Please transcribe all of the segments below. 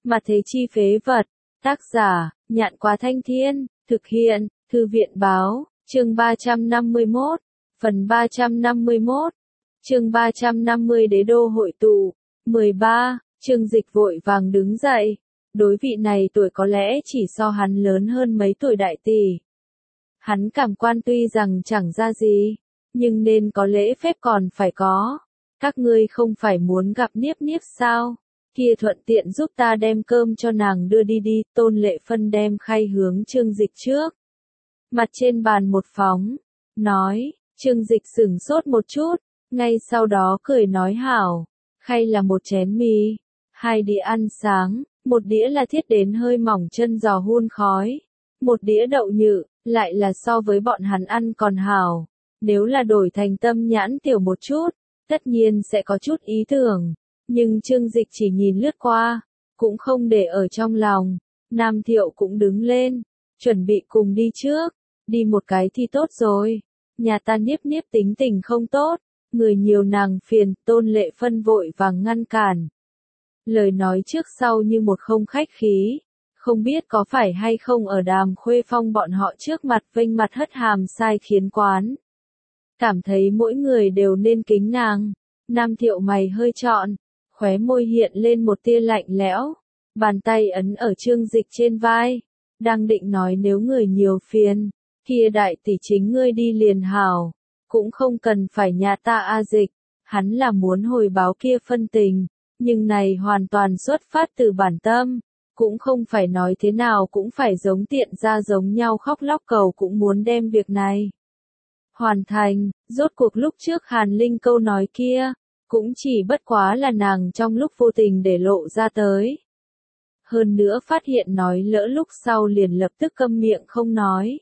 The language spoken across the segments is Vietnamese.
Mà thế chi phế vật. Tác giả, Nhạn Quá Thanh Thiên, thực hiện, Thư viện báo, chương 351, phần 351, chương 350 Đế đô hội tụ, 13, Trương Dịch vội vàng đứng dậy, đối vị này tuổi có lẽ chỉ so hắn lớn hơn mấy tuổi đại tỷ. Hắn cảm quan tuy rằng chẳng ra gì, nhưng nên có lễ phép còn phải có. Các ngươi không phải muốn gặp Niếp Niếp sao? Kia thuận tiện giúp ta đem cơm cho nàng đưa đi đi. Tôn Lệ Phân đem khay hướng Trương Dịch trước. Mặt trên bàn một phóng, nói, Trương Dịch sửng sốt một chút, ngay sau đó cười nói hảo, khay là một chén mì, 2 đĩa ăn sáng, một đĩa là thiết đến hơi mỏng chân giò hun khói, một đĩa đậu nhự, lại là so với bọn hắn ăn còn hảo. Nếu là đổi thành Tâm Nhãn tiểu một chút, tất nhiên sẽ có chút ý tưởng, nhưng Trương Dịch chỉ nhìn lướt qua, cũng không để ở trong lòng. Nam Thiệu cũng đứng lên, chuẩn bị cùng đi trước, đi một cái thì tốt rồi, nhà ta Niếp Niếp tính tình không tốt, người nhiều nàng phiền. Tôn Lệ Phân vội vàng ngăn cản. Lời nói trước sau như một không khách khí, không biết có phải hay không ở Đàm Khuê Phong bọn họ trước mặt vênh mặt hất hàm sai khiến quán. Cảm thấy mỗi người đều nên kính nàng. Nam Thiệu mày hơi trọn, khóe môi hiện lên một tia lạnh lẽo, bàn tay ấn ở Trương Dịch trên vai, đang định nói nếu người nhiều phiền, kia đại tỷ chính ngươi đi liền hảo, cũng không cần phải nhà ta a Dịch. Hắn là muốn hồi báo kia phân tình, nhưng này hoàn toàn xuất phát từ bản tâm, cũng không phải nói thế nào cũng phải giống tiện ra giống nhau khóc lóc cầu cũng muốn đem việc này hoàn thành. Rốt cuộc lúc trước Hàn Linh câu nói kia, cũng chỉ bất quá là nàng trong lúc vô tình để lộ ra tới. Hơn nữa phát hiện nói lỡ lúc sau liền lập tức câm miệng không nói.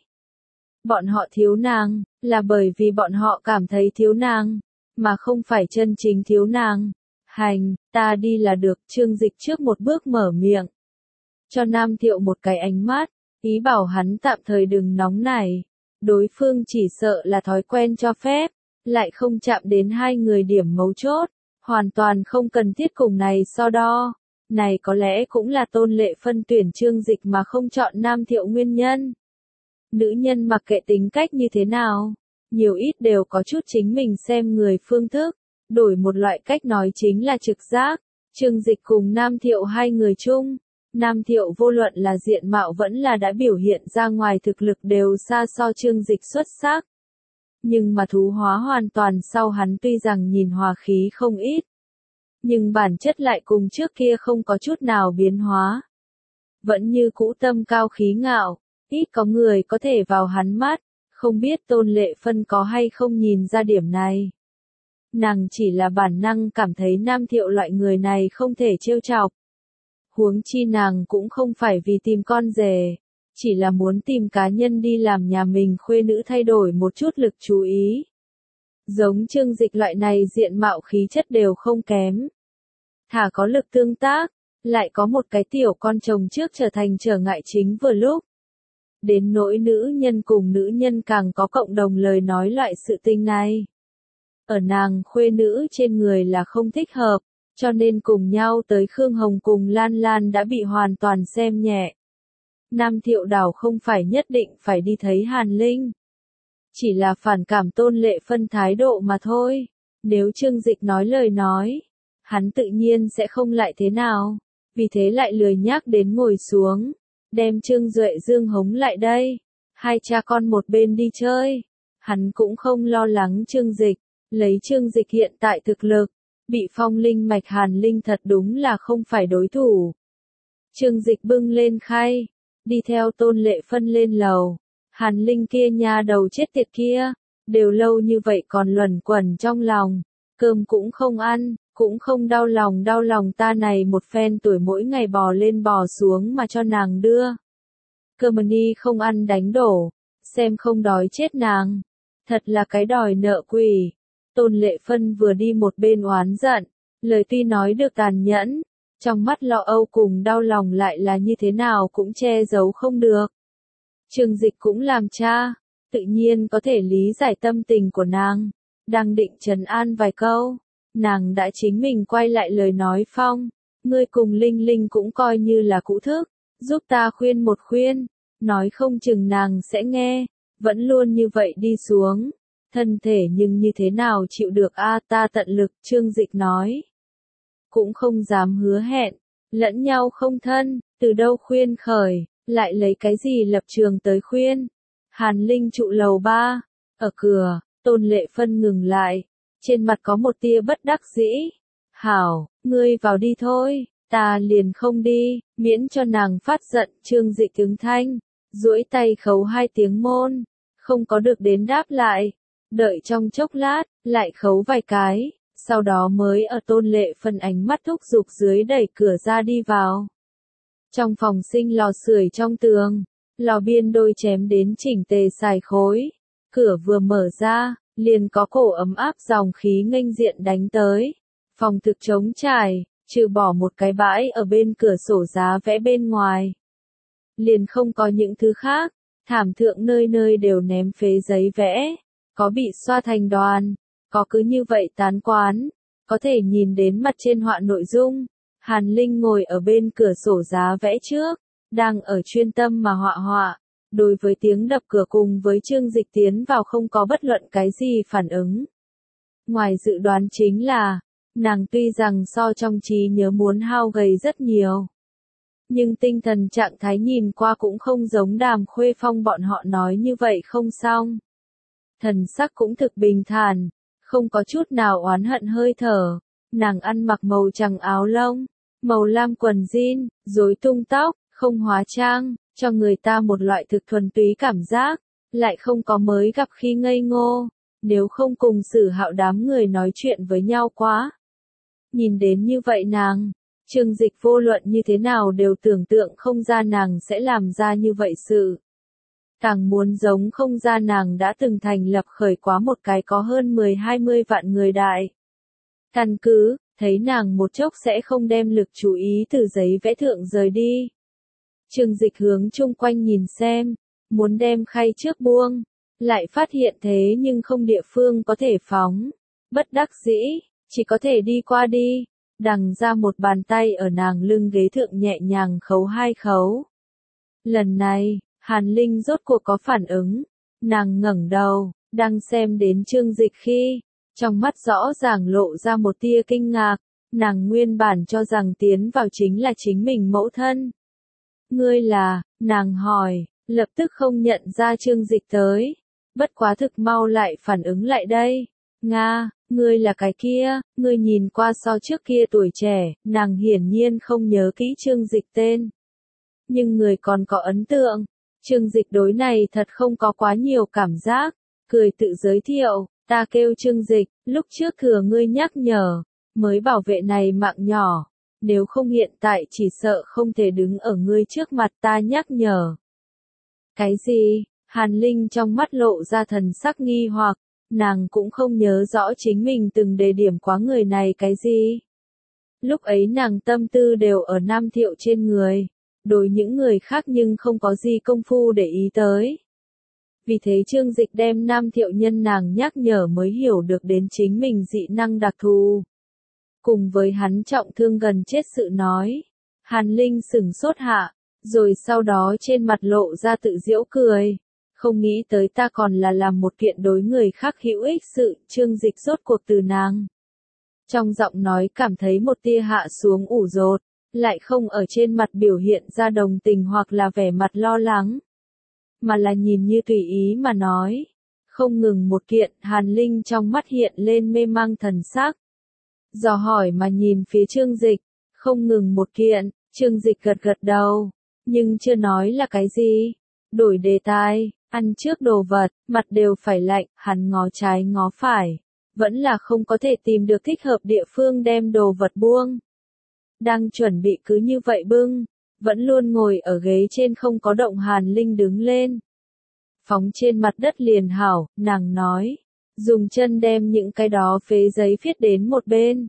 Bọn họ thiếu nàng, là bởi vì bọn họ cảm thấy thiếu nàng, mà không phải chân chính thiếu nàng. Hành, ta đi là được. Trương Dịch trước một bước mở miệng, cho Nam Thiệu một cái ánh mắt, ý bảo hắn tạm thời đừng nóng nảy. Đối phương chỉ sợ là thói quen cho phép, lại không chạm đến hai người điểm mấu chốt, hoàn toàn không cần thiết cùng này so đo. Này có lẽ cũng là Tôn Lệ Phân tuyển Trương Dịch mà không chọn Nam Thiệu nguyên nhân. Nữ nhân mặc kệ tính cách như thế nào, nhiều ít đều có chút chính mình xem người phương thức, đổi một loại cách nói chính là trực giác. Trương Dịch cùng Nam Thiệu hai người chung, Nam Thiệu vô luận là diện mạo vẫn là đã biểu hiện ra ngoài thực lực đều xa so Trương Dịch xuất sắc. Nhưng mà thú hóa hoàn toàn sau hắn tuy rằng nhìn hòa khí không ít, nhưng bản chất lại cùng trước kia không có chút nào biến hóa. Vẫn như cũ tâm cao khí ngạo, ít có người có thể vào hắn mắt, không biết Tôn Lệ Phân có hay không nhìn ra điểm này. Nàng chỉ là bản năng cảm thấy Nam Thiệu loại người này không thể trêu chọc. Huống chi nàng cũng không phải vì tìm con rể, chỉ là muốn tìm cá nhân đi làm nhà mình khuê nữ thay đổi một chút lực chú ý. Giống Trương Dịch loại này diện mạo khí chất đều không kém, thả có lực tương tác, lại có một cái tiểu con chồng trước trở thành trở ngại chính vừa lúc. Đến nỗi nữ nhân cùng nữ nhân càng có cộng đồng lời nói loại sự tình này, ở nàng khuê nữ trên người là không thích hợp, cho nên cùng nhau tới Khương Hồng cùng Lan Lan đã bị hoàn toàn xem nhẹ. Nam Thiệu đảo không phải nhất định phải đi thấy Hàn Linh, chỉ là phản cảm Tôn Lệ Phân thái độ mà thôi. Nếu Trương Dịch nói lời nói, hắn tự nhiên sẽ không lại thế nào, vì thế lại lười nhác đến ngồi xuống, đem Trương Duệ Dương hống lại đây. Hai cha con một bên đi chơi, hắn cũng không lo lắng Trương Dịch, lấy Trương Dịch hiện tại thực lực, bị phong linh mạch Hàn Linh thật đúng là không phải đối thủ. Trương Dịch bưng lên khay, đi theo Tôn Lệ Phân lên lầu. Hàn Linh kia nha đầu chết tiệt kia, đều lâu như vậy còn luẩn quẩn trong lòng, cơm cũng không ăn, cũng không đau lòng ta này một phen tuổi mỗi ngày bò lên bò xuống mà cho nàng đưa. Cơm ni không ăn đánh đổ, xem không đói chết nàng, thật là cái đòi nợ quỷ. Tôn Lệ Phân vừa đi một bên oán giận, lời tuy nói được tàn nhẫn, trong mắt lo âu cùng đau lòng lại là như thế nào cũng che giấu không được. Trương Dịch cũng làm cha, tự nhiên có thể lý giải tâm tình của nàng, đang định trấn an vài câu, nàng đã chính mình quay lại lời nói phong, ngươi cùng Linh Linh cũng coi như là cũ thức, giúp ta khuyên một khuyên, nói không chừng nàng sẽ nghe, vẫn luôn như vậy đi xuống. Thân thể nhưng như thế nào chịu được a ta tận lực, Trương Dịch nói. Cũng không dám hứa hẹn, lẫn nhau không thân, từ đâu khuyên khởi, lại lấy cái gì lập trường tới khuyên. Hàn Linh trụ lầu 3, ở cửa, Tôn Lệ Phân ngừng lại, trên mặt có một tia bất đắc dĩ. Hảo, ngươi vào đi thôi, ta liền không đi, miễn cho nàng phát giận. Trương Dịch ứng thanh, duỗi tay khấu 2 tiếng môn, không có được đến đáp lại. Đợi trong chốc lát, lại khấu vài cái, sau đó mới ở Tôn Lệ Phân ánh mắt thúc giục dưới đẩy cửa ra đi vào. Trong phòng sinh lò sưởi trong tường, lò biên đôi chém đến chỉnh tề xài khối, cửa vừa mở ra, liền có cổ ấm áp dòng khí nghênh diện đánh tới. Phòng thực trống trải, trừ bỏ một cái bãi ở bên cửa sổ giá vẽ bên ngoài. Liền không có những thứ khác, thảm thượng nơi nơi đều ném phế giấy vẽ, có bị xoa thành đoàn, có cứ như vậy tán quán, có thể nhìn đến mặt trên họa nội dung. Hàn Linh ngồi ở bên cửa sổ giá vẽ trước, đang ở chuyên tâm mà họa họa, đối với tiếng đập cửa cùng với Trương Dịch tiến vào không có bất luận cái gì phản ứng. Ngoài dự đoán chính là, nàng tuy rằng so trong trí nhớ muốn hao gầy rất nhiều, nhưng tinh thần trạng thái nhìn qua cũng không giống Đàm Khuê Phong bọn họ nói như vậy không xong. Thần sắc cũng thực bình thản, không có chút nào oán hận hơi thở. Nàng ăn mặc màu trắng áo lông, màu lam quần jean, rối tung tóc, không hóa trang, cho người ta một loại thực thuần túy cảm giác, lại không có mới gặp khi ngây ngô, nếu không cùng Sử Hạo đám người nói chuyện với nhau quá. Nhìn đến như vậy nàng, Trương Dịch vô luận như thế nào đều tưởng tượng không ra nàng sẽ làm ra như vậy sự. Càng muốn giống không ra nàng đã từng thành lập khởi quá một cái có hơn 10-20 vạn người đại. Căn cứ, thấy nàng một chốc sẽ không đem lực chú ý từ giấy vẽ thượng rời đi. Trương Dịch hướng chung quanh nhìn xem, muốn đem khay trước buông, lại phát hiện thế nhưng không địa phương có thể phóng. Bất đắc dĩ, chỉ có thể đi qua đi, đằng ra một bàn tay ở nàng lưng ghế thượng nhẹ nhàng khấu 2 khấu. Lần này, Hàn Linh rốt cuộc có phản ứng, nàng ngẩng đầu, đang xem đến Trương Dịch khi, trong mắt rõ ràng lộ ra một tia kinh ngạc, nàng nguyên bản cho rằng tiến vào chính là chính mình mẫu thân. Ngươi là, nàng hỏi, lập tức không nhận ra Trương Dịch tới, bất quá thực mau lại phản ứng lại đây. Nga, ngươi là cái kia, ngươi nhìn qua so trước kia tuổi trẻ, nàng hiển nhiên không nhớ kỹ Trương Dịch tên. Nhưng người còn có ấn tượng, Trương Dịch đối này thật không có quá nhiều cảm giác, cười tự giới thiệu, ta kêu Trương Dịch, lúc trước thừa ngươi nhắc nhở, mới bảo vệ này mạng nhỏ, nếu không hiện tại chỉ sợ không thể đứng ở ngươi trước mặt ta nhắc nhở. Cái gì? Hàn Linh trong mắt lộ ra thần sắc nghi hoặc, nàng cũng không nhớ rõ chính mình từng đề điểm quá người này cái gì. Lúc ấy nàng tâm tư đều ở Nam Thiệu trên người, đối những người khác nhưng không có gì công phu để ý tới. Vì thế Trương Dịch đem Nam Thiệu nhân nàng nhắc nhở mới hiểu được đến chính mình dị năng đặc thù. Cùng với hắn trọng thương gần chết sự nói, Hàn Linh sửng sốt hạ, rồi sau đó trên mặt lộ ra tự giễu cười. Không nghĩ tới ta còn là làm một kiện đối người khác hữu ích sự. Trương Dịch rốt cuộc từ nàng. Trong giọng nói cảm thấy một tia hạ xuống ủ rột, lại không ở trên mặt biểu hiện ra đồng tình hoặc là vẻ mặt lo lắng, mà là nhìn như tùy ý mà nói. Không ngừng một kiện, Hàn Linh trong mắt hiện lên mê mang thần sắc. Dò hỏi mà nhìn phía Trương Dịch, không ngừng một kiện. Trương Dịch gật gật đầu, nhưng chưa nói là cái gì. Đổi đề tài, ăn trước đồ vật, mặt đều phải lạnh, hắn ngó trái ngó phải, vẫn là không có thể tìm được thích hợp địa phương đem đồ vật buông. Đang chuẩn bị cứ như vậy bưng, vẫn luôn ngồi ở ghế trên không có động. Hàn Linh đứng lên, phóng trên mặt đất liền hảo, nàng nói, dùng chân đem những cái đó phế giấy viết đến một bên.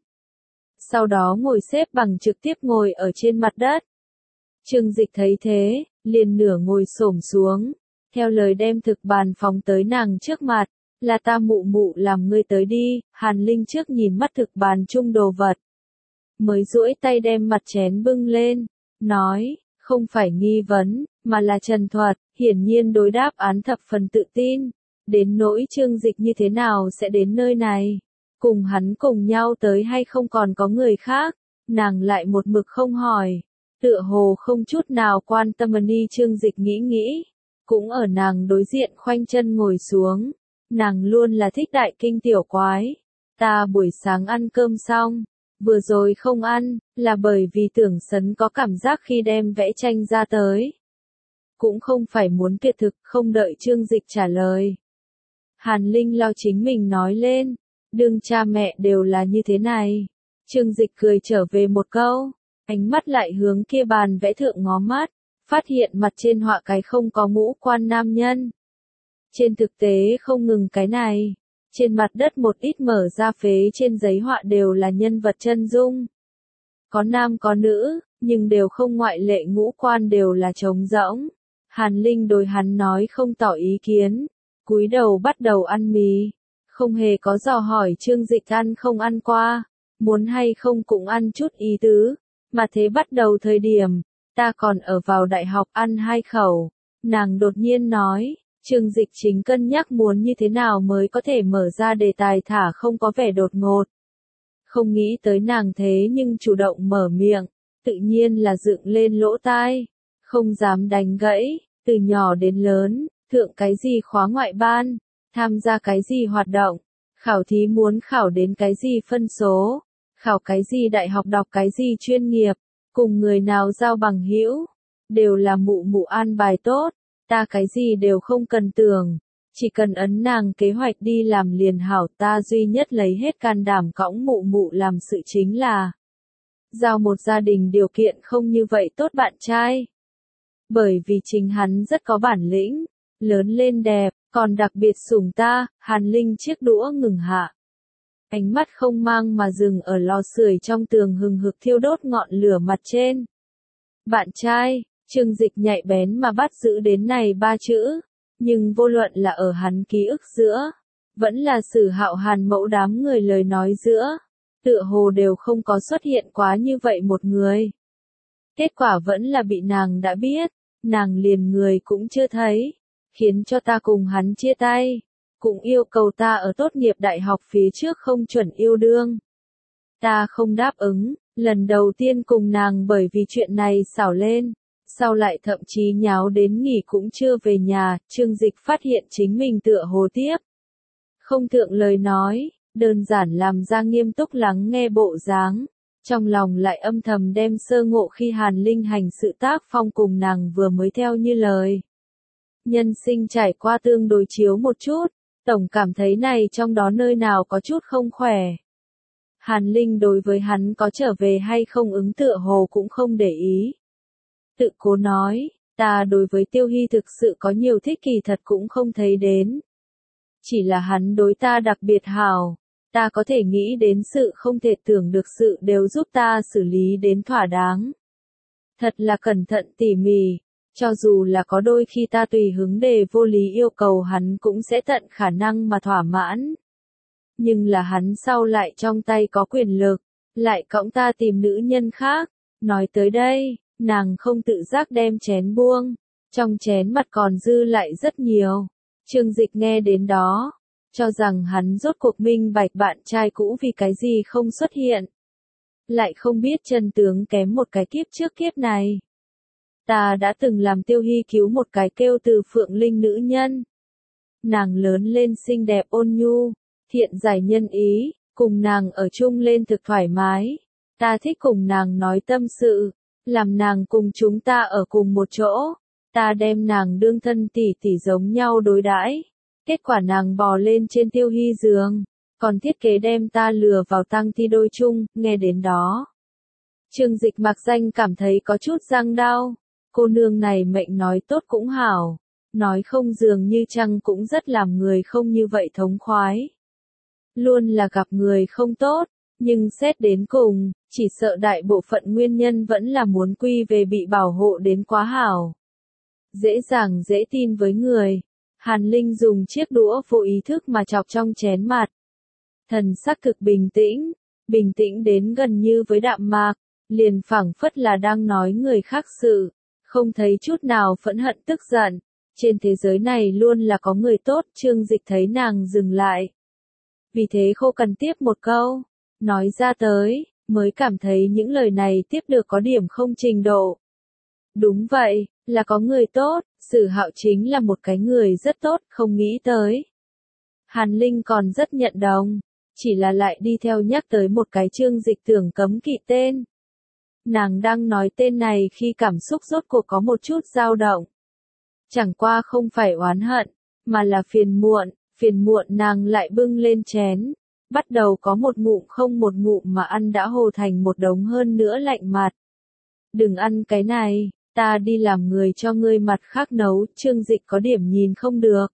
Sau đó ngồi xếp bằng trực tiếp ngồi ở trên mặt đất. Trương Dịch thấy thế, liền nửa ngồi xổm xuống, theo lời đem thực bàn phóng tới nàng trước mặt, là ta mụ mụ làm ngươi tới đi. Hàn Linh trước nhìn mắt thực bàn chung đồ vật. mới duỗi tay đem mặt chén bưng lên, nói, không phải nghi vấn, mà là trần thuật, hiển nhiên đối đáp án thập phần tự tin. Đến nỗi Trương Dịch như thế nào sẽ đến nơi này, cùng hắn cùng nhau tới hay không còn có người khác, nàng lại một mực không hỏi, tựa hồ không chút nào quan tâm. Ni Trương Dịch nghĩ nghĩ, cũng ở nàng đối diện khoanh chân ngồi xuống, nàng luôn là thích đại kinh tiểu quái. Ta buổi sáng ăn cơm xong, vừa rồi không ăn, là bởi vì Tưởng Sấn có cảm giác khi đem vẽ tranh ra tới. Cũng không phải muốn tuyệt thực, không đợi Trương Dịch trả lời. Hàn Linh lo chính mình nói lên, đương cha mẹ đều là như thế này. Trương Dịch cười trở về một câu, ánh mắt lại hướng kia bàn vẽ thượng ngó mắt, phát hiện mặt trên họa cái không có ngũ quan nam nhân. Trên thực tế không ngừng cái này, trên mặt đất một ít mở ra phế trên giấy họa đều là nhân vật chân dung. Có nam có nữ, nhưng đều không ngoại lệ, ngũ quan đều là trống rỗng. Hàn Linh đối hắn nói không tỏ ý kiến, cúi đầu bắt đầu ăn mì, không hề có dò hỏi Trương Dịch ăn không ăn qua, muốn hay không cũng ăn chút ý tứ, mà thế bắt đầu thời điểm, ta còn ở vào đại học ăn 2 khẩu, nàng đột nhiên nói, Trương Dịch chính cân nhắc muốn như thế nào mới có thể mở ra đề tài thả không có vẻ đột ngột. Không nghĩ tới nàng thế nhưng chủ động mở miệng, tự nhiên là dựng lên lỗ tai, không dám đánh gãy, từ nhỏ đến lớn, thượng cái gì khóa ngoại ban, tham gia cái gì hoạt động, khảo thí muốn khảo đến cái gì phân số, khảo cái gì đại học, đọc cái gì chuyên nghiệp, cùng người nào giao bằng hữu, đều là mụ mụ an bài tốt, ta cái gì đều không cần tưởng, chỉ cần ấn nàng kế hoạch đi làm liền hảo. Ta duy nhất lấy hết can đảm cõng mụ mụ làm sự chính là giao một gia đình điều kiện không như vậy tốt bạn trai. Bởi vì chính hắn rất có bản lĩnh, lớn lên đẹp, còn đặc biệt sủng ta. Hàn Linh chiếc đũa ngừng hạ, ánh mắt không mang mà dừng ở lò sưởi trong tường hừng hực thiêu đốt ngọn lửa mặt trên. Bạn trai, Trương Dịch nhạy bén mà bắt giữ đến này 3 chữ, nhưng vô luận là ở hắn ký ức giữa, vẫn là Sử Hạo Hàn mẫu đám người lời nói giữa, tựa hồ đều không có xuất hiện quá như vậy một người. Kết quả vẫn là bị nàng đã biết, nàng liền người cũng chưa thấy, khiến cho ta cùng hắn chia tay, cũng yêu cầu ta ở tốt nghiệp đại học phía trước không chuẩn yêu đương. Ta không đáp ứng, lần đầu tiên cùng nàng bởi vì chuyện này xảo lên, sau lại thậm chí nháo đến nghỉ cũng chưa về nhà. Trương Dịch phát hiện chính mình tựa hồ tiếp không thượng lời nói, đơn giản làm ra nghiêm túc lắng nghe bộ dáng, trong lòng lại âm thầm đem sơ ngộ khi Hàn Linh hành sự tác phong cùng nàng vừa mới theo như lời. Nhân sinh trải qua tương đối chiếu một chút, tổng cảm thấy này trong đó nơi nào có chút không khỏe. Hàn Linh đối với hắn có trở về hay không ứng tựa hồ cũng không để ý. Tự cố nói, ta đối với Tiêu Hy thực sự có nhiều thích, kỳ thật cũng không thấy đến. Chỉ là hắn đối ta đặc biệt hảo, ta có thể nghĩ đến sự không thể tưởng được sự đều giúp ta xử lý đến thỏa đáng. Thật là cẩn thận tỉ mỉ, cho dù là có đôi khi ta tùy hứng đề vô lý yêu cầu hắn cũng sẽ tận khả năng mà thỏa mãn. Nhưng là hắn sau lại trong tay có quyền lực, lại cõng ta tìm nữ nhân khác. Nói tới đây, nàng không tự giác đem chén buông, trong chén mặt còn dư lại rất nhiều. Trương Dịch nghe đến đó, cho rằng hắn rốt cuộc minh bạch bạn trai cũ vì cái gì không xuất hiện. Lại không biết chân tướng kém một cái kiếp trước kiếp này. Ta đã từng làm Tiêu Hy cứu một cái kêu Từ Phượng Linh nữ nhân. Nàng lớn lên xinh đẹp ôn nhu, thiện giải nhân ý, cùng nàng ở chung lên thực thoải mái. Ta thích cùng nàng nói tâm sự, làm nàng cùng chúng ta ở cùng một chỗ. Ta đem nàng đương thân tỷ tỷ giống nhau đối đãi. Kết quả nàng bò lên trên Tiêu Hy giường, còn thiết kế đem ta lừa vào tang thi đôi chung. Nghe đến đó, Trương Dịch mặc danh cảm thấy có chút răng đau. Cô nương này mệnh nói tốt cũng hảo, nói không dường như chăng cũng rất làm người không như vậy thống khoái. Luôn là gặp người không tốt, nhưng xét đến cùng, chỉ sợ đại bộ phận nguyên nhân vẫn là muốn quy về bị bảo hộ đến quá hảo. Dễ dàng dễ tin với người. Hàn Linh dùng chiếc đũa vô ý thức mà chọc trong chén mặt. Thần sắc cực bình tĩnh, bình tĩnh đến gần như với đạm mạc, liền phảng phất là đang nói người khác sự, không thấy chút nào phẫn hận tức giận. Trên thế giới này luôn là có người tốt, Trương Dịch thấy nàng dừng lại. Vì thế khô cằn tiếp một câu, nói ra tới, mới cảm thấy những lời này tiếp được có điểm không trình độ. Đúng vậy, là có người tốt, Sử Hạo chính là một cái người rất tốt, không nghĩ tới. Hàn Linh còn rất nhận đồng, chỉ là lại đi theo nhắc tới một cái Trương Dịch tưởng cấm kỵ tên. Nàng đang nói tên này khi cảm xúc rốt cuộc có một chút dao động. Chẳng qua không phải oán hận, mà là phiền muộn nàng lại bưng lên chén, bắt đầu có một ngụm không một ngụm mà ăn đã hồ thành một đống hơn nữa lạnh mặt. Đừng ăn cái này, ta đi làm người cho ngươi mặt khác nấu, Trương Dịch có điểm nhìn không được.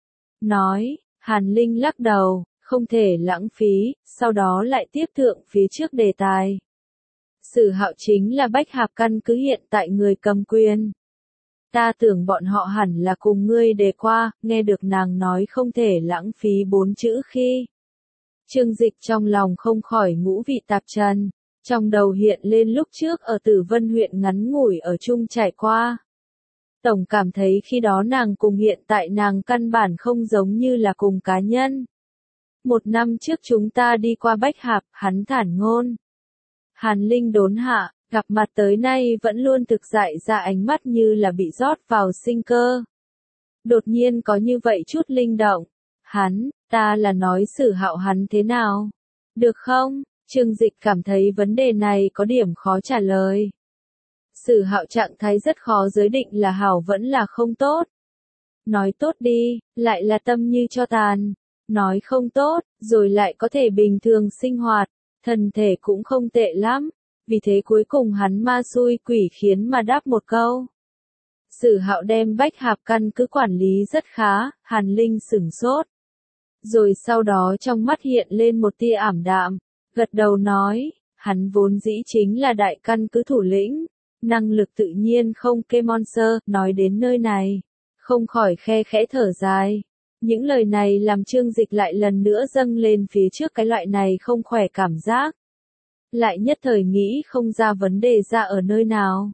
Nói, Hàn Linh lắc đầu, không thể lãng phí, sau đó lại tiếp thượng phía trước đề tài. Sử Hạo chính là Bách Hạp căn cứ hiện tại người cầm quyền. Ta tưởng bọn họ hẳn là cùng ngươi đề qua, nghe được nàng nói không thể lãng phí 4 chữ khi. Trương Dịch trong lòng không khỏi ngũ vị tạp trần, trong đầu hiện lên lúc trước ở Tử Vân huyện ngắn ngủi ở chung trải qua. Tổng cảm thấy khi đó nàng cùng hiện tại nàng căn bản không giống như là cùng cá nhân. 1 năm trước chúng ta đi qua Bách Hạp, hắn thản ngôn. Hàn Linh đốn hạ, gặp mặt tới nay vẫn luôn thực dại ra ánh mắt như là bị rót vào sinh cơ. Đột nhiên có như vậy chút linh động. Ta là nói Sử Hạo hắn thế nào? Được không? Trương Dịch cảm thấy vấn đề này có điểm khó trả lời. Sử Hạo trạng thái rất khó giới định là hảo vẫn là không tốt. Nói tốt đi, lại là tâm như cho tàn. Nói không tốt, rồi lại có thể bình thường sinh hoạt. Thân thể cũng không tệ lắm. Vì thế cuối cùng hắn ma xui quỷ khiến mà đáp một câu. Sử Hạo đem Bách Hạp căn cứ quản lý rất khá, Hàn Linh sửng sốt. Rồi sau đó trong mắt hiện lên một tia ảm đạm, gật đầu nói, hắn vốn dĩ chính là đại căn cứ thủ lĩnh, năng lực tự nhiên không kê monster, nói đến nơi này, không khỏi khe khẽ thở dài. Những lời này làm Trương Dịch lại lần nữa dâng lên phía trước cái loại này không khỏe cảm giác. Lại nhất thời nghĩ không ra vấn đề ra ở nơi nào.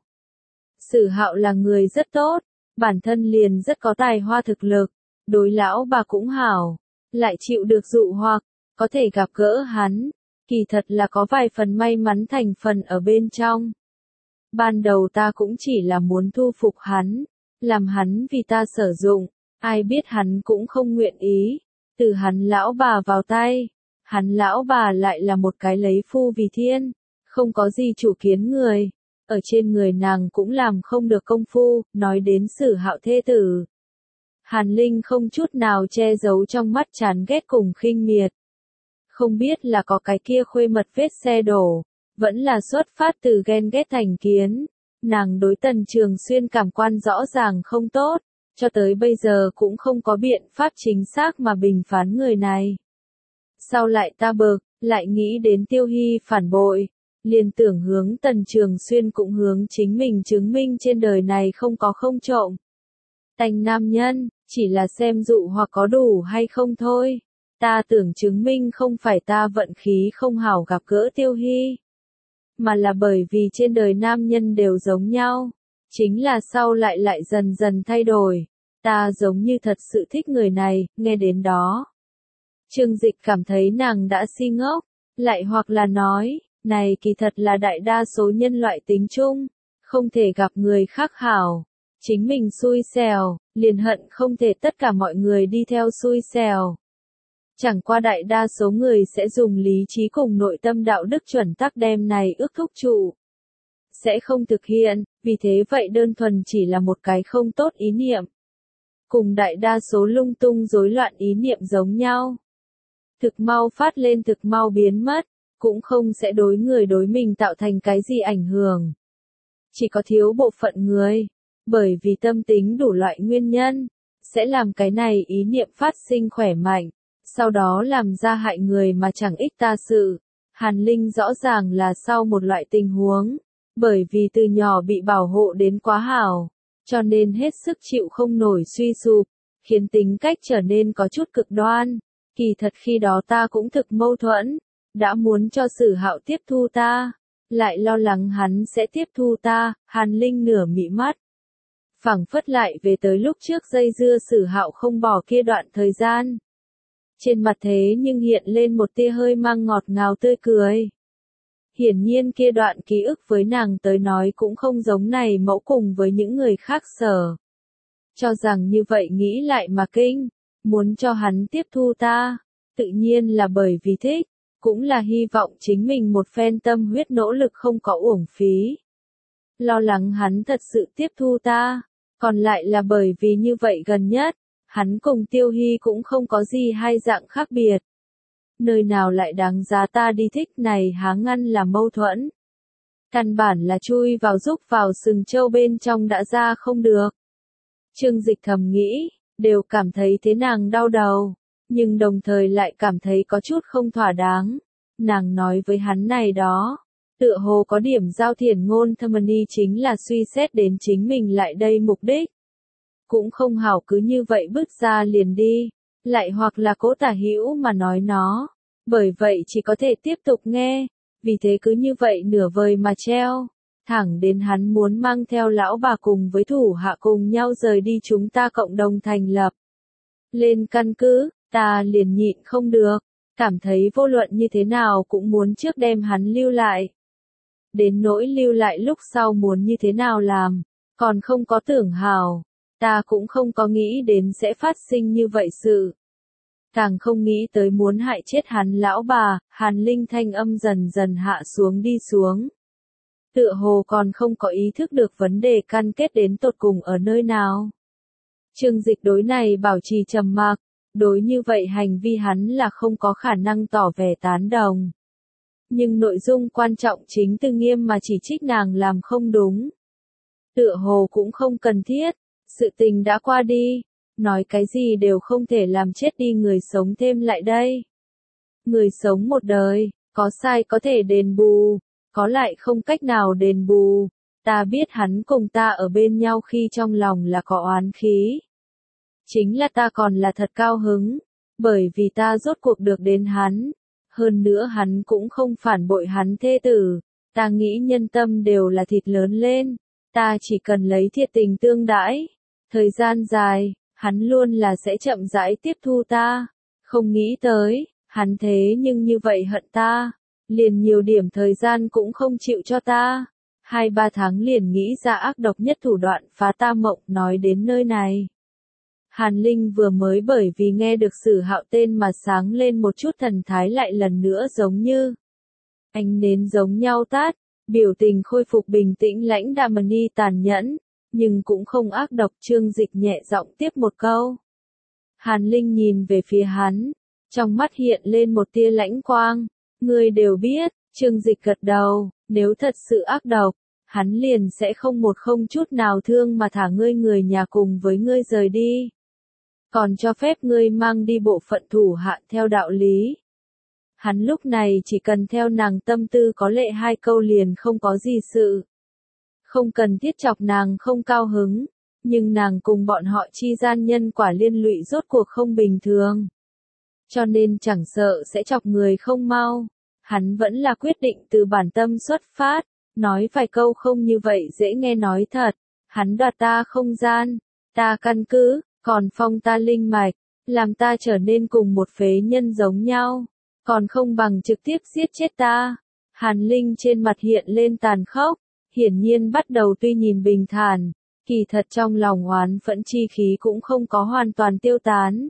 Sử Hạo là người rất tốt, bản thân liền rất có tài hoa thực lực, đối lão bà cũng hảo, lại chịu được dụ hoặc, có thể gặp gỡ hắn, kỳ thật là có vài phần may mắn thành phần ở bên trong. Ban đầu ta cũng chỉ là muốn thu phục hắn, làm hắn vì ta sử dụng, ai biết hắn cũng không nguyện ý, từ hắn lão bà vào tay. Hắn lão bà lại là một cái lấy phu vì thiên, không có gì chủ kiến người, ở trên người nàng cũng làm không được công phu, nói đến Sử Hạo thê tử. Hàn Linh không chút nào che giấu trong mắt chán ghét cùng khinh miệt. Không biết là có cái kia khuê mật vết xe đổ, vẫn là xuất phát từ ghen ghét thành kiến. Nàng đối Tần Trường Xuyên cảm quan rõ ràng không tốt, cho tới bây giờ cũng không có biện pháp chính xác mà bình phán người này. Sau lại ta bực, lại nghĩ đến Tiêu Hy phản bội, liền tưởng hướng Tần Trường Xuyên cũng hướng chính mình chứng minh trên đời này không có không trộm. Tành nam nhân, chỉ là xem dụ hoặc có đủ hay không thôi. Ta tưởng chứng minh không phải ta vận khí không hảo gặp gỡ Tiêu Hy, mà là bởi vì trên đời nam nhân đều giống nhau, chính là sau lại dần dần thay đổi. Ta giống như thật sự thích người này, nghe đến đó. Trương Dịch cảm thấy nàng đã si ngốc, lại hoặc là nói, này kỳ thật là đại đa số nhân loại tính chung, không thể gặp người khác hảo, chính mình xui xẻo, liền hận không thể tất cả mọi người đi theo xui xẻo. Chẳng qua đại đa số người sẽ dùng lý trí cùng nội tâm đạo đức chuẩn tắc đem này ước thúc trụ. Sẽ không thực hiện, vì thế vậy đơn thuần chỉ là một cái không tốt ý niệm. Cùng đại đa số lung tung rối loạn ý niệm giống nhau. Thực mau phát lên thực mau biến mất, cũng không sẽ đối người đối mình tạo thành cái gì ảnh hưởng. Chỉ có thiếu bộ phận người, bởi vì tâm tính đủ loại nguyên nhân, sẽ làm cái này ý niệm phát sinh khỏe mạnh, sau đó làm ra hại người mà chẳng ích ta sự. Hàn Linh rõ ràng là sau một loại tình huống, bởi vì từ nhỏ bị bảo hộ đến quá hảo, cho nên hết sức chịu không nổi suy sụp, khiến tính cách trở nên có chút cực đoan. Kỳ thật khi đó ta cũng thực mâu thuẫn, đã muốn cho Sử Hạo tiếp thu ta, lại lo lắng hắn sẽ tiếp thu ta, Hàn Linh nửa mị mắt. Phảng phất lại về tới lúc trước dây dưa Sử Hạo không bỏ kia đoạn thời gian. Trên mặt thế nhưng hiện lên một tia hơi mang ngọt ngào tươi cười. Hiển nhiên kia đoạn ký ức với nàng tới nói cũng không giống này mẫu cùng với những người khác sở. Cho rằng như vậy nghĩ lại mà kinh, muốn cho hắn tiếp thu ta, tự nhiên là bởi vì thích, cũng là hy vọng chính mình một phen tâm huyết nỗ lực không có uổng phí. Lo lắng hắn thật sự tiếp thu ta, còn lại là bởi vì như vậy gần nhất, hắn cùng Tiêu Hy cũng không có gì hai dạng khác biệt. Nơi nào lại đáng giá ta đi thích này há ngăn là mâu thuẫn. Căn bản là chui vào rúc vào sừng trâu bên trong đã ra không được. Trương Dịch thầm nghĩ, đều cảm thấy thế nàng đau đầu, nhưng đồng thời lại cảm thấy có chút không thỏa đáng. Nàng nói với hắn này đó, tựa hồ có điểm giao thiển ngôn thâm ni chính là suy xét đến chính mình lại đây mục đích. Cũng không hảo cứ như vậy bước ra liền đi, lại hoặc là cố tả hữu mà nói nó, bởi vậy chỉ có thể tiếp tục nghe, vì thế cứ như vậy nửa vời mà treo, thẳng đến hắn muốn mang theo lão bà cùng với thủ hạ cùng nhau rời đi chúng ta cộng đồng thành lập. Lên căn cứ, ta liền nhịn không được, cảm thấy vô luận như thế nào cũng muốn trước đem hắn lưu lại. Đến nỗi lưu lại lúc sau muốn như thế nào làm, còn không có tưởng hào, ta cũng không có nghĩ đến sẽ phát sinh như vậy sự. Càng không nghĩ tới muốn hại chết hắn lão bà, Hàn Linh thanh âm dần dần hạ xuống đi xuống. Tựa hồ còn không có ý thức được vấn đề căn kết đến tột cùng ở nơi nào. Trương Dịch đối này bảo trì trầm mặc, đối như vậy hành vi hắn là không có khả năng tỏ vẻ tán đồng. Nhưng nội dung quan trọng chính từ nghiêm mà chỉ trích nàng làm không đúng. Tựa hồ cũng không cần thiết, sự tình đã qua đi, nói cái gì đều không thể làm chết đi người sống thêm lại đây. Người sống một đời, có sai có thể đền bù, có lại không cách nào đền bù. Ta biết hắn cùng ta ở bên nhau khi trong lòng là có oán khí. Chính là ta còn là thật cao hứng, bởi vì ta rốt cuộc được đến hắn. Hơn nữa hắn cũng không phản bội hắn thê tử, ta nghĩ nhân tâm đều là thịt lớn lên, ta chỉ cần lấy thiệt tình tương đãi. Thời gian dài, hắn luôn là sẽ chậm rãi tiếp thu ta, không nghĩ tới, hắn thế nhưng như vậy hận ta, liền nhiều điểm thời gian cũng không chịu cho ta. 2-3 tháng liền nghĩ ra ác độc nhất thủ đoạn phá ta mộng. Nói đến nơi này, Hàn Linh vừa mới bởi vì nghe được Sử Hạo tên mà sáng lên một chút thần thái lại lần nữa giống như ánh nến giống nhau tát, biểu tình khôi phục bình tĩnh lãnh đạm ni tàn nhẫn, nhưng cũng không ác độc. Trương Dịch nhẹ giọng tiếp một câu. Hàn Linh nhìn về phía hắn, trong mắt hiện lên một tia lãnh quang, ngươi đều biết. Trương Dịch gật đầu, nếu thật sự ác độc, hắn liền sẽ không chút nào thương mà thả ngươi người nhà cùng với ngươi rời đi. Còn cho phép ngươi mang đi bộ phận thủ hạ theo đạo lý. Hắn lúc này chỉ cần theo nàng tâm tư có lệ 2 câu liền không có gì sự. Không cần thiết chọc nàng không cao hứng, nhưng nàng cùng bọn họ chi gian nhân quả liên lụy rốt cuộc không bình thường. Cho nên chẳng sợ sẽ chọc người không mau, hắn vẫn là quyết định từ bản tâm xuất phát, nói vài câu không như vậy dễ nghe nói thật. Hắn đoạt ta không gian, ta căn cứ, còn phong ta linh mạch, làm ta trở nên cùng một phế nhân giống nhau, còn không bằng trực tiếp giết chết ta. Hàn Linh trên mặt hiện lên tàn khốc, hiển nhiên bắt đầu tuy nhìn bình thản, kỳ thật trong lòng oán phẫn chi khí cũng không có hoàn toàn tiêu tán.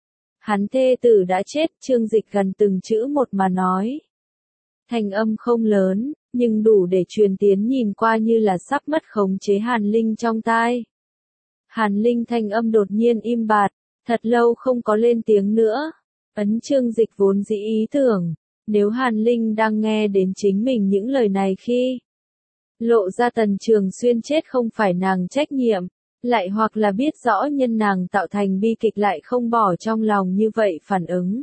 Hắn thê tử đã chết. Trương Dịch gần từng chữ một mà nói. Thanh âm không lớn, nhưng đủ để truyền tiến nhìn qua như là sắp mất khống chế Hàn Linh trong tai. Hàn Linh thanh âm đột nhiên im bặt, thật lâu không có lên tiếng nữa. Ấn Trương Dịch vốn dĩ ý tưởng, nếu Hàn Linh đang nghe đến chính mình những lời này khi lộ ra Tần Trường Xuyên chết không phải nàng trách nhiệm, lại hoặc là biết rõ nhân nàng tạo thành bi kịch lại không bỏ trong lòng như vậy phản ứng.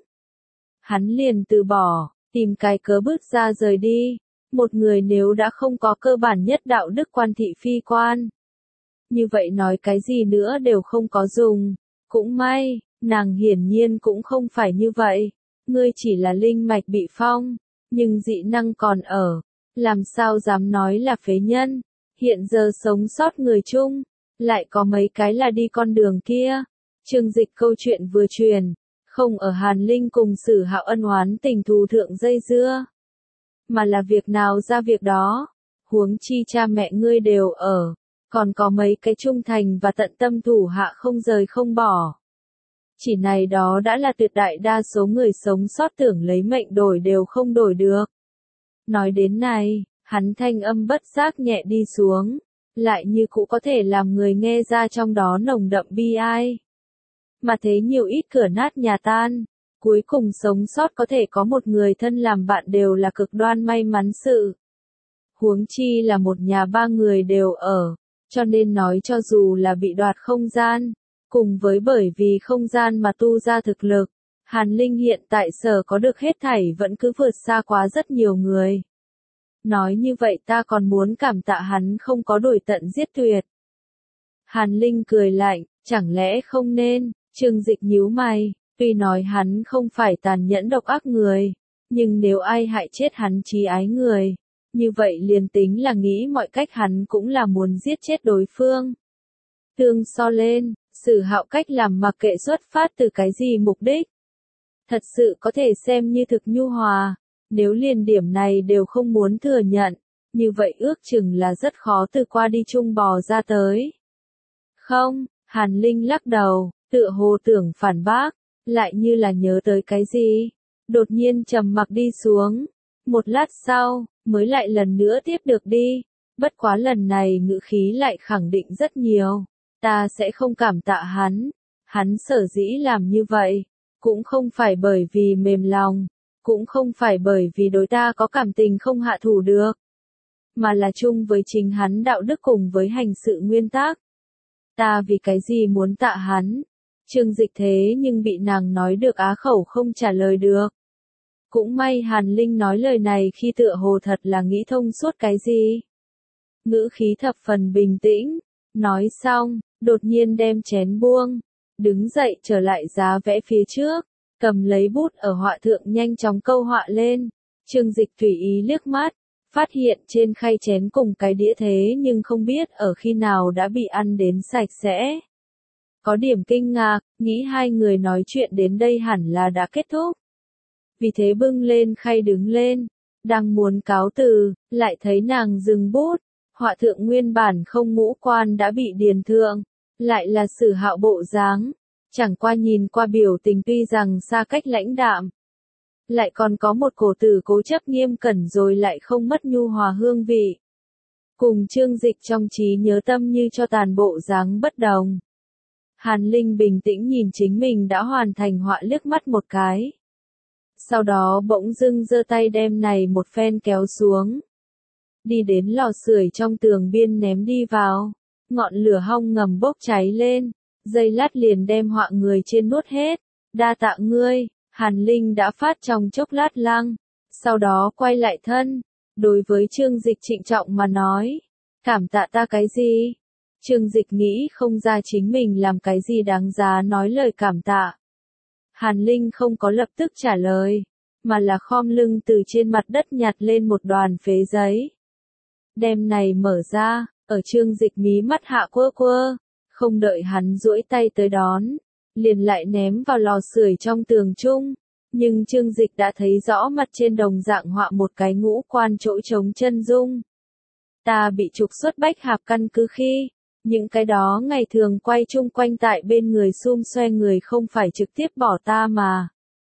Hắn liền từ bỏ, tìm cái cớ bước ra rời đi. Một người nếu đã không có cơ bản nhất đạo đức quan thị phi quan, như vậy nói cái gì nữa đều không có dùng. Cũng may, nàng hiển nhiên cũng không phải như vậy. Ngươi chỉ là linh mạch bị phong, nhưng dị năng còn ở, làm sao dám nói là phế nhân, hiện giờ sống sót người chung, lại có mấy cái là đi con đường kia. Chương Dịch câu chuyện vừa truyền, không ở Hàn Linh cùng Sử Hạo ân oán tình thù thượng dây dưa, mà là việc nào ra việc đó, huống chi cha mẹ ngươi đều ở, còn có mấy cái trung thành và tận tâm thủ hạ không rời không bỏ. Chỉ này đó đã là tuyệt đại đa số người sống sót tưởng lấy mệnh đổi đều không đổi được. Nói đến này, hắn thanh âm bất giác nhẹ đi xuống, lại như cũ có thể làm người nghe ra trong đó nồng đậm bi ai. Mà thế nhiều ít cửa nát nhà tan, cuối cùng sống sót có thể có một người thân làm bạn đều là cực đoan may mắn sự. Huống chi là một nhà ba người đều ở, cho nên nói cho dù là bị đoạt không gian, cùng với bởi vì không gian mà tu ra thực lực, Hàn Linh hiện tại sở có được hết thảy vẫn cứ vượt xa quá rất nhiều người. Nói như vậy ta còn muốn cảm tạ hắn không có đuổi tận giết tuyệt. Hàn Linh cười lạnh, chẳng lẽ không nên, Chương Dịch nhíu mày, tuy nói hắn không phải tàn nhẫn độc ác người, nhưng nếu ai hại chết hắn chí ái người, như vậy liền tính là nghĩ mọi cách hắn cũng là muốn giết chết đối phương. Tương so lên, Sử Hạo cách làm mặc kệ xuất phát từ cái gì mục đích. Thật sự có thể xem như thực nhu hòa, nếu liền điểm này đều không muốn thừa nhận, như vậy ước chừng là rất khó từ qua đi chung bò ra tới. Không, Hàn Linh lắc đầu, tựa hồ tưởng phản bác, lại như là nhớ tới cái gì, đột nhiên trầm mặc đi xuống. Một lát sau, mới lại lần nữa tiếp được đi, bất quá lần này ngữ khí lại khẳng định rất nhiều. Ta sẽ không cảm tạ hắn sở dĩ làm như vậy, cũng không phải bởi vì mềm lòng, cũng không phải bởi vì đối ta có cảm tình không hạ thủ được, mà là chung với chính hắn đạo đức cùng với hành sự nguyên tắc. Ta vì cái gì muốn tạ hắn? Chương Dịch thế nhưng bị nàng nói được á khẩu không trả lời được. Cũng may Hàn Linh nói lời này khi tựa hồ thật là nghĩ thông suốt cái gì. Ngữ khí thập phần bình tĩnh, nói xong, đột nhiên đem chén buông, đứng dậy trở lại giá vẽ phía trước, cầm lấy bút ở họa thượng nhanh chóng câu họa lên. Chương Dịch tùy ý liếc mắt, phát hiện trên khay chén cùng cái đĩa thế nhưng không biết ở khi nào đã bị ăn đến sạch sẽ. Có điểm kinh ngạc, nghĩ hai người nói chuyện đến đây hẳn là đã kết thúc. Vì thế bưng lên khay đứng lên, đang muốn cáo từ, lại thấy nàng dừng bút, họa thượng nguyên bản không ngũ quan đã bị điền thượng, lại là Sử Hạo bộ dáng, chẳng qua nhìn qua biểu tình tuy rằng xa cách lãnh đạm, lại còn có một cổ tử cố chấp nghiêm cẩn rồi lại không mất nhu hòa hương vị. Cùng Chương Dịch trong trí nhớ tâm như cho tàn bộ dáng bất đồng. Hàn Linh bình tĩnh nhìn chính mình đã hoàn thành họa liếc mắt một cái. Sau đó bỗng dưng giơ tay đem này một phen kéo xuống. Đi đến lò sưởi trong tường biên ném đi vào. Ngọn lửa hong ngầm bốc cháy lên. Giây lát liền đem họa người trên nuốt hết. Đa tạ ngươi, Hàn Linh đã phát trong chốc lát lăng. Sau đó quay lại thân. Đối với Chương Dịch trịnh trọng mà nói. Cảm tạ ta cái gì? Chương Dịch nghĩ không ra chính mình làm cái gì đáng giá nói lời cảm tạ. Hàn Linh không có lập tức trả lời, mà là khom lưng từ trên mặt đất nhặt lên một đoàn phế giấy. Đem này mở ra, ở Chương Dịch mí mắt hạ quơ quơ, không đợi hắn duỗi tay tới đón, liền lại ném vào lò sưởi trong tường chung. Nhưng Chương Dịch đã thấy rõ mặt trên đồng dạng họa một cái ngũ quan chỗ trống chân dung. Ta bị trục xuất Bách Hạp căn cứ khi, những cái đó ngày thường quay chung quanh tại bên người xum xoe người không phải trực tiếp bỏ ta mà.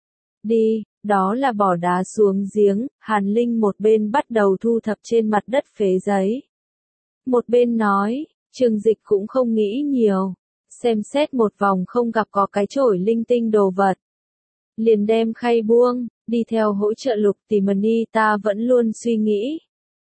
Đi, đó là bỏ đá xuống giếng. Hàn Linh một bên bắt đầu thu thập trên mặt đất phế giấy. Một bên nói, Chương Dịch cũng không nghĩ nhiều. Xem xét một vòng không gặp có cái chổi linh tinh đồ vật. Liền đem khay buông, đi theo hỗ trợ Lục Tỷ Mani. Ta vẫn luôn suy nghĩ.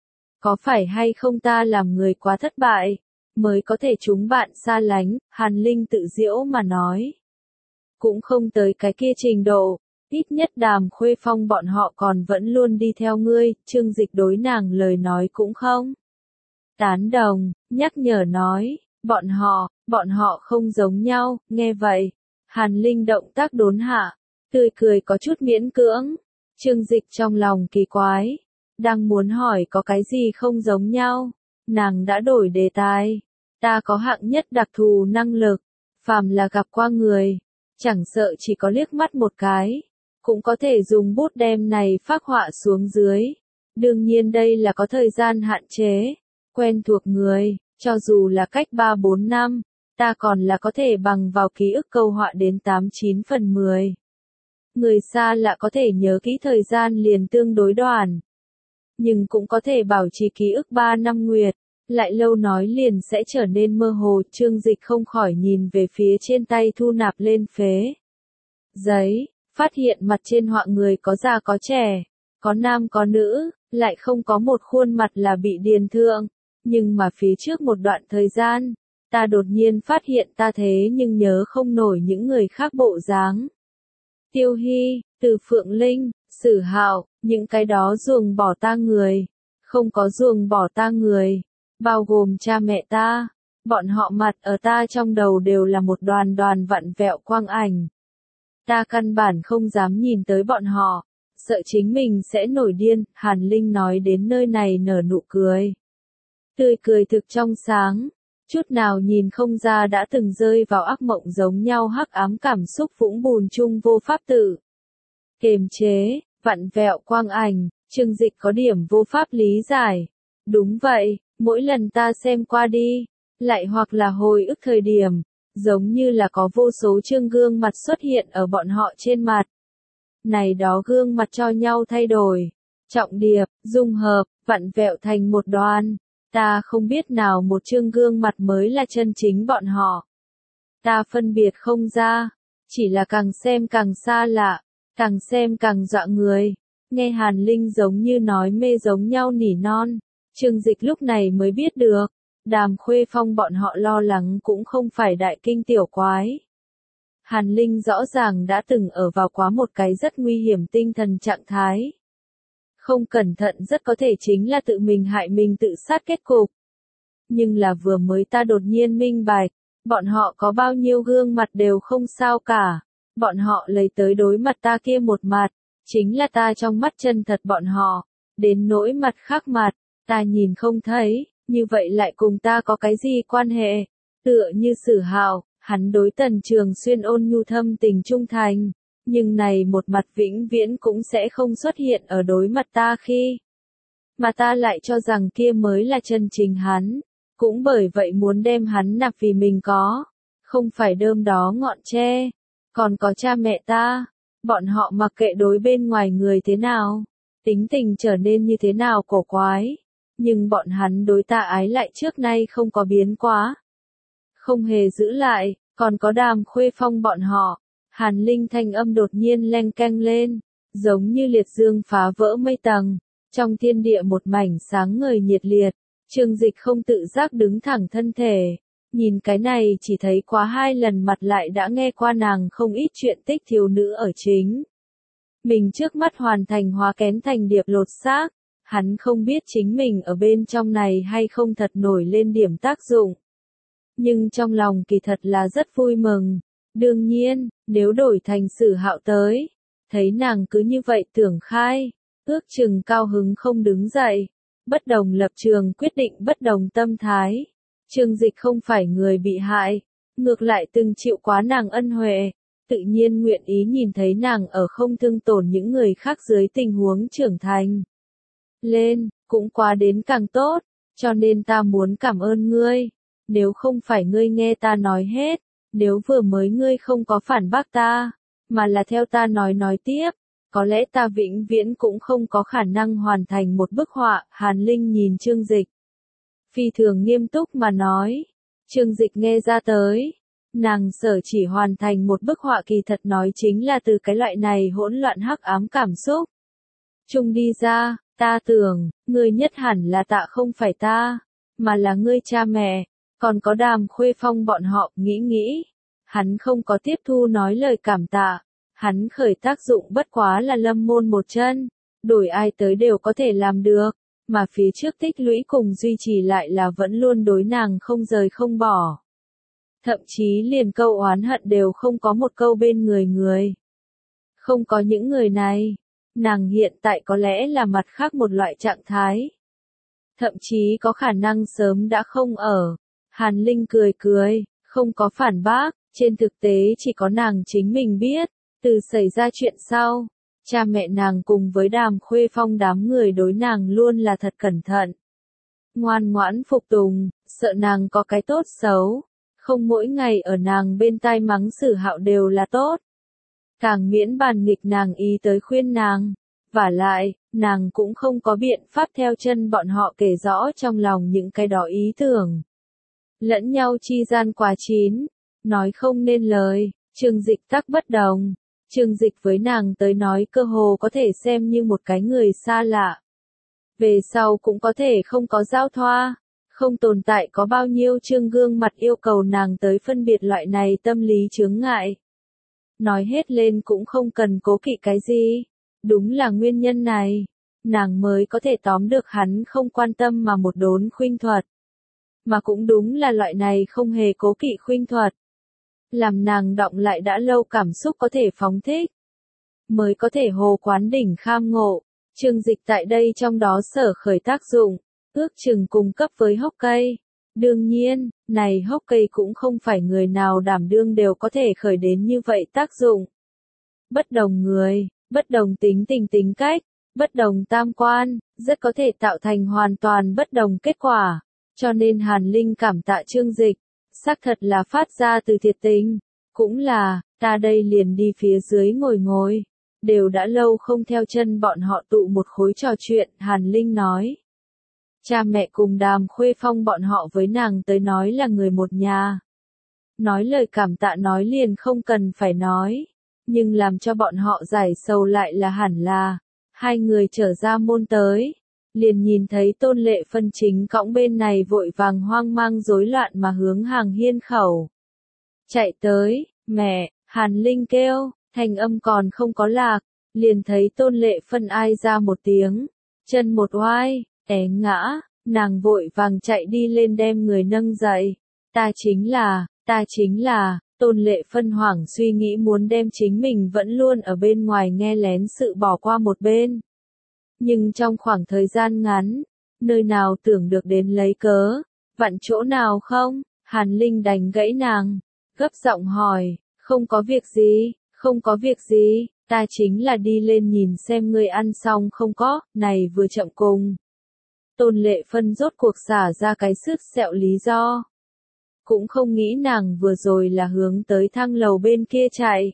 Có phải hay không ta làm người quá thất bại, mới có thể chúng bạn xa lánh, Hàn Linh tự giễu mà nói. Cũng không tới cái kia trình độ, ít nhất Đàm Khuê Phong bọn họ còn vẫn luôn đi theo ngươi, Chương Dịch đối nàng lời nói cũng không. Tán đồng, nhắc nhở nói, bọn họ không giống nhau, nghe vậy. Hàn Linh động tác đốn hạ, tươi cười có chút miễn cưỡng. Trương Dịch trong lòng kỳ quái, đang muốn hỏi có cái gì không giống nhau, nàng đã đổi đề tài. Ta có hạng nhất đặc thù năng lực, phàm là gặp qua người, chẳng sợ chỉ có liếc mắt một cái, cũng có thể dùng bút đem này phác họa xuống dưới. Đương nhiên đây là có thời gian hạn chế, quen thuộc người, cho dù là cách 3-4 năm, ta còn là có thể bằng vào ký ức câu họa đến 8-9 phần 10. Người xa lạ có thể nhớ kỹ thời gian liền tương đối đoạn, nhưng cũng có thể bảo trì ký ức 3 năm nguyệt, lại lâu nói liền sẽ trở nên mơ hồ. Trương Dịch không khỏi nhìn về phía trên tay thu nạp lên phế giấy, phát hiện mặt trên họa người có già có trẻ, có nam có nữ, lại không có một khuôn mặt là bị điền thượng, nhưng mà phía trước một đoạn thời gian, ta đột nhiên phát hiện ta thế nhưng nhớ không nổi những người khác bộ dáng. Tiêu Hy, Từ Phượng Linh, Sử Hạo, những cái đó ruồng bỏ ta người, không có ruồng bỏ ta người, bao gồm cha mẹ ta, bọn họ mặt ở ta trong đầu đều là một đoàn đoàn vặn vẹo quang ảnh. Ta căn bản không dám nhìn tới bọn họ, sợ chính mình sẽ nổi điên. Hàn Linh nói đến nơi này nở nụ cười. Tươi cười thực trong sáng, chút nào nhìn không ra đã từng rơi vào ác mộng giống nhau hắc ám cảm xúc vũng bùn chung vô pháp tự kiềm chế, vặn vẹo quang ảnh. Trương Dịch có điểm vô pháp lý giải. Đúng vậy, mỗi lần ta xem qua đi, lại hoặc là hồi ức thời điểm, giống như là có vô số chương gương mặt xuất hiện ở bọn họ trên mặt. Này đó gương mặt cho nhau thay đổi, trọng điệp, dung hợp, vặn vẹo thành một đoàn. Ta không biết nào một chương gương mặt mới là chân chính bọn họ. Ta phân biệt không ra, chỉ là càng xem càng xa lạ, càng xem càng dọa người. Nghe Hàn Linh giống như nói mê giống nhau nỉ non, Trương Dịch lúc này mới biết được, Đàm Khuê Phong bọn họ lo lắng cũng không phải đại kinh tiểu quái. Hàn Linh rõ ràng đã từng ở vào quá một cái rất nguy hiểm tinh thần trạng thái. Không cẩn thận rất có thể chính là tự mình hại mình tự sát kết cục. Nhưng là vừa mới ta đột nhiên minh bạch, bọn họ có bao nhiêu gương mặt đều không sao cả. Bọn họ lấy tới đối mặt ta kia một mặt, chính là ta trong mắt chân thật bọn họ. Đến nỗi mặt khác mặt, ta nhìn không thấy, như vậy lại cùng ta có cái gì quan hệ? Tựa như Sử Hạo, hắn đối Tần Trường Xuyên ôn nhu thâm tình trung thành, nhưng này một mặt vĩnh viễn cũng sẽ không xuất hiện ở đối mặt ta khi. Mà ta lại cho rằng kia mới là chân chính hắn, cũng bởi vậy muốn đem hắn nạp vì mình có, không phải đơm đó ngọn tre. Còn có cha mẹ ta, bọn họ mặc kệ đối bên ngoài người thế nào, tính tình trở nên như thế nào cổ quái, nhưng bọn hắn đối ta ái lại trước nay không có biến quá. Không hề giữ lại, còn có Đàm Khuê Phong bọn họ. Hàn Linh thanh âm đột nhiên leng keng lên, giống như liệt dương phá vỡ mây tầng, trong thiên địa một mảnh sáng ngời nhiệt liệt. Trương Dịch không tự giác đứng thẳng thân thể, nhìn cái này chỉ thấy quá 2 lần mặt lại đã nghe qua nàng không ít chuyện tích thiếu nữ ở chính. Mình trước mắt hoàn thành hóa kén thành điệp lột xác, hắn không biết chính mình ở bên trong này hay không thật nổi lên điểm tác dụng. Nhưng trong lòng kỳ thật là rất vui mừng. Đương nhiên, nếu đổi thành Sử Hạo tới, thấy nàng cứ như vậy tưởng khai, ước chừng cao hứng không đứng dậy. Bất đồng lập trường quyết định bất đồng tâm thái. Trương Dịch không phải người bị hại, ngược lại từng chịu quá nàng ân huệ, tự nhiên nguyện ý nhìn thấy nàng ở không thương tổn những người khác dưới tình huống trưởng thành. Lên, cũng quá đến càng tốt, cho nên ta muốn cảm ơn ngươi. Nếu không phải ngươi nghe ta nói hết, nếu vừa mới ngươi không có phản bác ta, mà là theo ta nói tiếp, có lẽ ta vĩnh viễn cũng không có khả năng hoàn thành một bức họa. Hàn Linh nhìn Trương Dịch, phi thường nghiêm túc mà nói. Trương Dịch nghe ra tới, nàng sở chỉ hoàn thành một bức họa kỳ thật nói chính là từ cái loại này hỗn loạn hắc ám cảm xúc chung đi ra. Ta tưởng, ngươi nhất hẳn là tạ không phải ta, mà là ngươi cha mẹ, còn có Đàm Khuê Phong bọn họ. Nghĩ, hắn không có tiếp thu nói lời cảm tạ, hắn khởi tác dụng bất quá là lâm môn một chân, đổi ai tới đều có thể làm được, mà phía trước tích lũy cùng duy trì lại là vẫn luôn đối nàng không rời không bỏ. Thậm chí liền câu oán hận đều không có một câu bên người. Không có những người này, nàng hiện tại có lẽ là mặt khác một loại trạng thái. Thậm chí có khả năng sớm đã không ở. Hàn Linh cười cười, không có phản bác, trên thực tế chỉ có nàng chính mình biết, từ xảy ra chuyện sau, cha mẹ nàng cùng với Đàm Khuê Phong đám người đối nàng luôn là thật cẩn thận. Ngoan ngoãn phục tùng, sợ nàng có cái tốt xấu, không mỗi ngày ở nàng bên tai mắng Sử Hạo đều là tốt. Càng miễn bàn nghịch nàng ý tới khuyên nàng, vả lại, nàng cũng không có biện pháp theo chân bọn họ kể rõ trong lòng những cái đó ý tưởng. Lẫn nhau chi gian quá chín, nói không nên lời, Trương Dịch tắc bất đồng. Trương Dịch với nàng tới nói cơ hồ có thể xem như một cái người xa lạ. Về sau cũng có thể không có giao thoa, không tồn tại có bao nhiêu trương gương mặt yêu cầu nàng tới phân biệt loại này tâm lý chướng ngại. Nói hết lên cũng không cần cố kỵ cái gì. Đúng là nguyên nhân này, nàng mới có thể tóm được hắn không quan tâm mà một đốn khuynh thuật. Mà cũng đúng là loại này không hề cố kỵ khuynh thuật. Làm nàng đọng lại đã lâu cảm xúc có thể phóng thích. Mới có thể hồ quán đỉnh kham ngộ. Trương Dịch tại đây trong đó sở khởi tác dụng, ước chừng cung cấp với hốc cây. Đương nhiên, này hốc cây cũng không phải người nào đảm đương đều có thể khởi đến như vậy tác dụng. Bất đồng người, bất đồng tính tình tính cách, bất đồng tam quan, rất có thể tạo thành hoàn toàn bất đồng kết quả. Cho nên Hàn Linh cảm tạ Trương Dịch, xác thật là phát ra từ thiệt tình. Cũng là, ta đây liền đi phía dưới ngồi ngồi. Đều đã lâu không theo chân bọn họ tụ một khối trò chuyện, Hàn Linh nói. Cha mẹ cùng Đàm Khuê Phong bọn họ với nàng tới nói là người một nhà. Nói lời cảm tạ nói liền không cần phải nói. Nhưng làm cho bọn họ giải sầu lại là hẳn là. Hai người trở ra môn tới. Liền nhìn thấy Tôn Lệ Phân chính cõng bên này vội vàng hoang mang rối loạn mà hướng hàng hiên khẩu. Chạy tới, mẹ, Hàn Linh kêu. Thanh âm còn không có lạc, liền thấy Tôn Lệ Phân ai ra một tiếng, chân một oai, té ngã, nàng vội vàng chạy đi lên đem người nâng dậy. Ta chính là, Tôn Lệ Phân hoảng suy nghĩ muốn đem chính mình vẫn luôn ở bên ngoài nghe lén sự bỏ qua một bên. Nhưng trong khoảng thời gian ngắn, nơi nào tưởng được đến lấy cớ, vặn chỗ nào không, Hàn Linh đành gãy nàng, gấp giọng hỏi, không có việc gì. Không có việc gì, ta chính là đi lên nhìn xem ngươi ăn xong không có, này vừa chậm cùng. Tôn Lệ Phân rốt cuộc xả ra cái sứt sẹo lý do. Cũng không nghĩ nàng vừa rồi là hướng tới thang lầu bên kia chạy.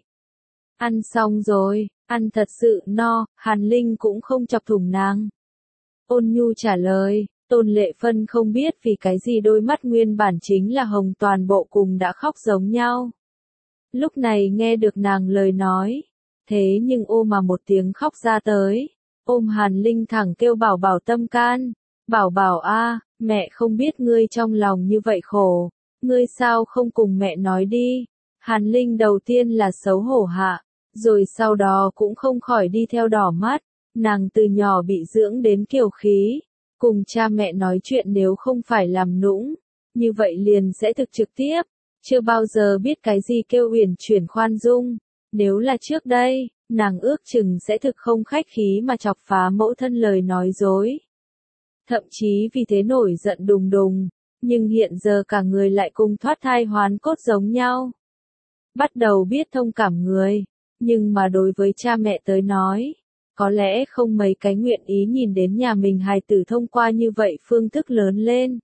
Ăn xong rồi, ăn thật sự no, Hàn Linh cũng không chọc thủng nàng. Ôn nhu trả lời, Tôn Lệ Phân không biết vì cái gì đôi mắt nguyên bản chính là hồng toàn bộ cùng đã khóc giống nhau. Lúc này nghe được nàng lời nói, thế nhưng ô mà một tiếng khóc ra tới, ôm Hàn Linh thẳng kêu bảo bảo tâm can, bảo bảo a, mẹ không biết ngươi trong lòng như vậy khổ, ngươi sao không cùng mẹ nói đi. Hàn Linh đầu tiên là xấu hổ hạ, rồi sau đó cũng không khỏi đi theo đỏ mắt, nàng từ nhỏ bị dưỡng đến kiều khí, cùng cha mẹ nói chuyện nếu không phải làm nũng, như vậy liền sẽ thực trực tiếp. Chưa bao giờ biết cái gì kêu uyển chuyển khoan dung, nếu là trước đây, nàng ước chừng sẽ thực không khách khí mà chọc phá mẫu thân lời nói dối. Thậm chí vì thế nổi giận đùng đùng, nhưng hiện giờ cả người lại cùng thoát thai hoán cốt giống nhau. Bắt đầu biết thông cảm người, nhưng mà đối với cha mẹ tới nói, có lẽ không mấy cái nguyện ý nhìn đến nhà mình hài tử thông qua như vậy phương thức lớn lên.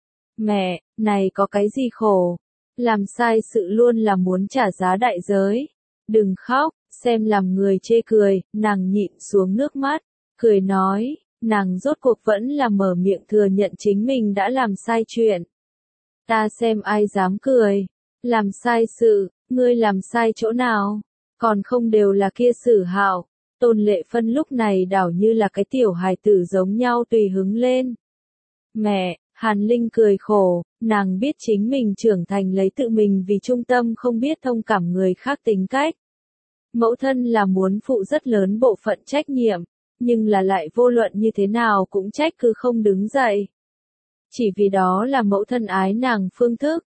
Mẹ, này có cái gì khổ? Làm sai sự luôn là muốn trả giá đại giới. Đừng khóc, xem làm người chê cười, nàng nhịn xuống nước mắt, cười nói, nàng rốt cuộc vẫn là mở miệng thừa nhận chính mình đã làm sai chuyện. Ta xem ai dám cười, làm sai sự, ngươi làm sai chỗ nào, còn không đều là kia Sử Hạo. Tôn Lệ Phân lúc này đảo như là cái tiểu hài tử giống nhau tùy hứng lên. Mẹ, Hàn Linh cười khổ, nàng biết chính mình trưởng thành lấy tự mình vì trung tâm không biết thông cảm người khác tính cách. Mẫu thân là muốn phụ rất lớn bộ phận trách nhiệm, nhưng là lại vô luận như thế nào cũng trách cứ không đứng dậy. Chỉ vì đó là mẫu thân ái nàng phương thức.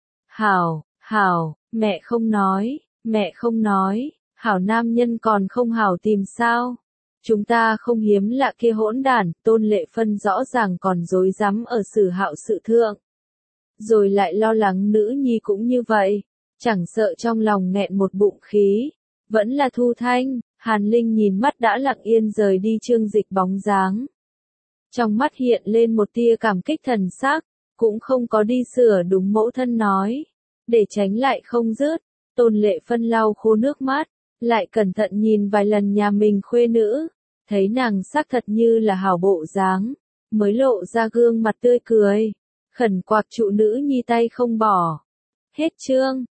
Hảo, mẹ không nói, hảo nam nhân còn không hảo tìm sao. Chúng ta không hiếm lạ kia hỗn đản, Tôn Lệ Phân rõ ràng còn dối rắm ở Sử Hạo sự thượng. Rồi lại lo lắng nữ nhi cũng như vậy, chẳng sợ trong lòng nghẹn một bụng khí. Vẫn là Thu Thanh, Hàn Linh nhìn mắt đã lặng yên rời đi Trương Dịch bóng dáng. Trong mắt hiện lên một tia cảm kích thần sắc, cũng không có đi sửa đúng mẫu thân nói. Để tránh lại không dứt, Tôn Lệ Phân lau khô nước mắt, lại cẩn thận nhìn vài lần nhà mình khuê nữ, thấy nàng xác thật như là hảo bộ dáng, mới lộ ra gương mặt tươi cười, khẩn quạc trụ nữ nhi tay không bỏ. Hết chương.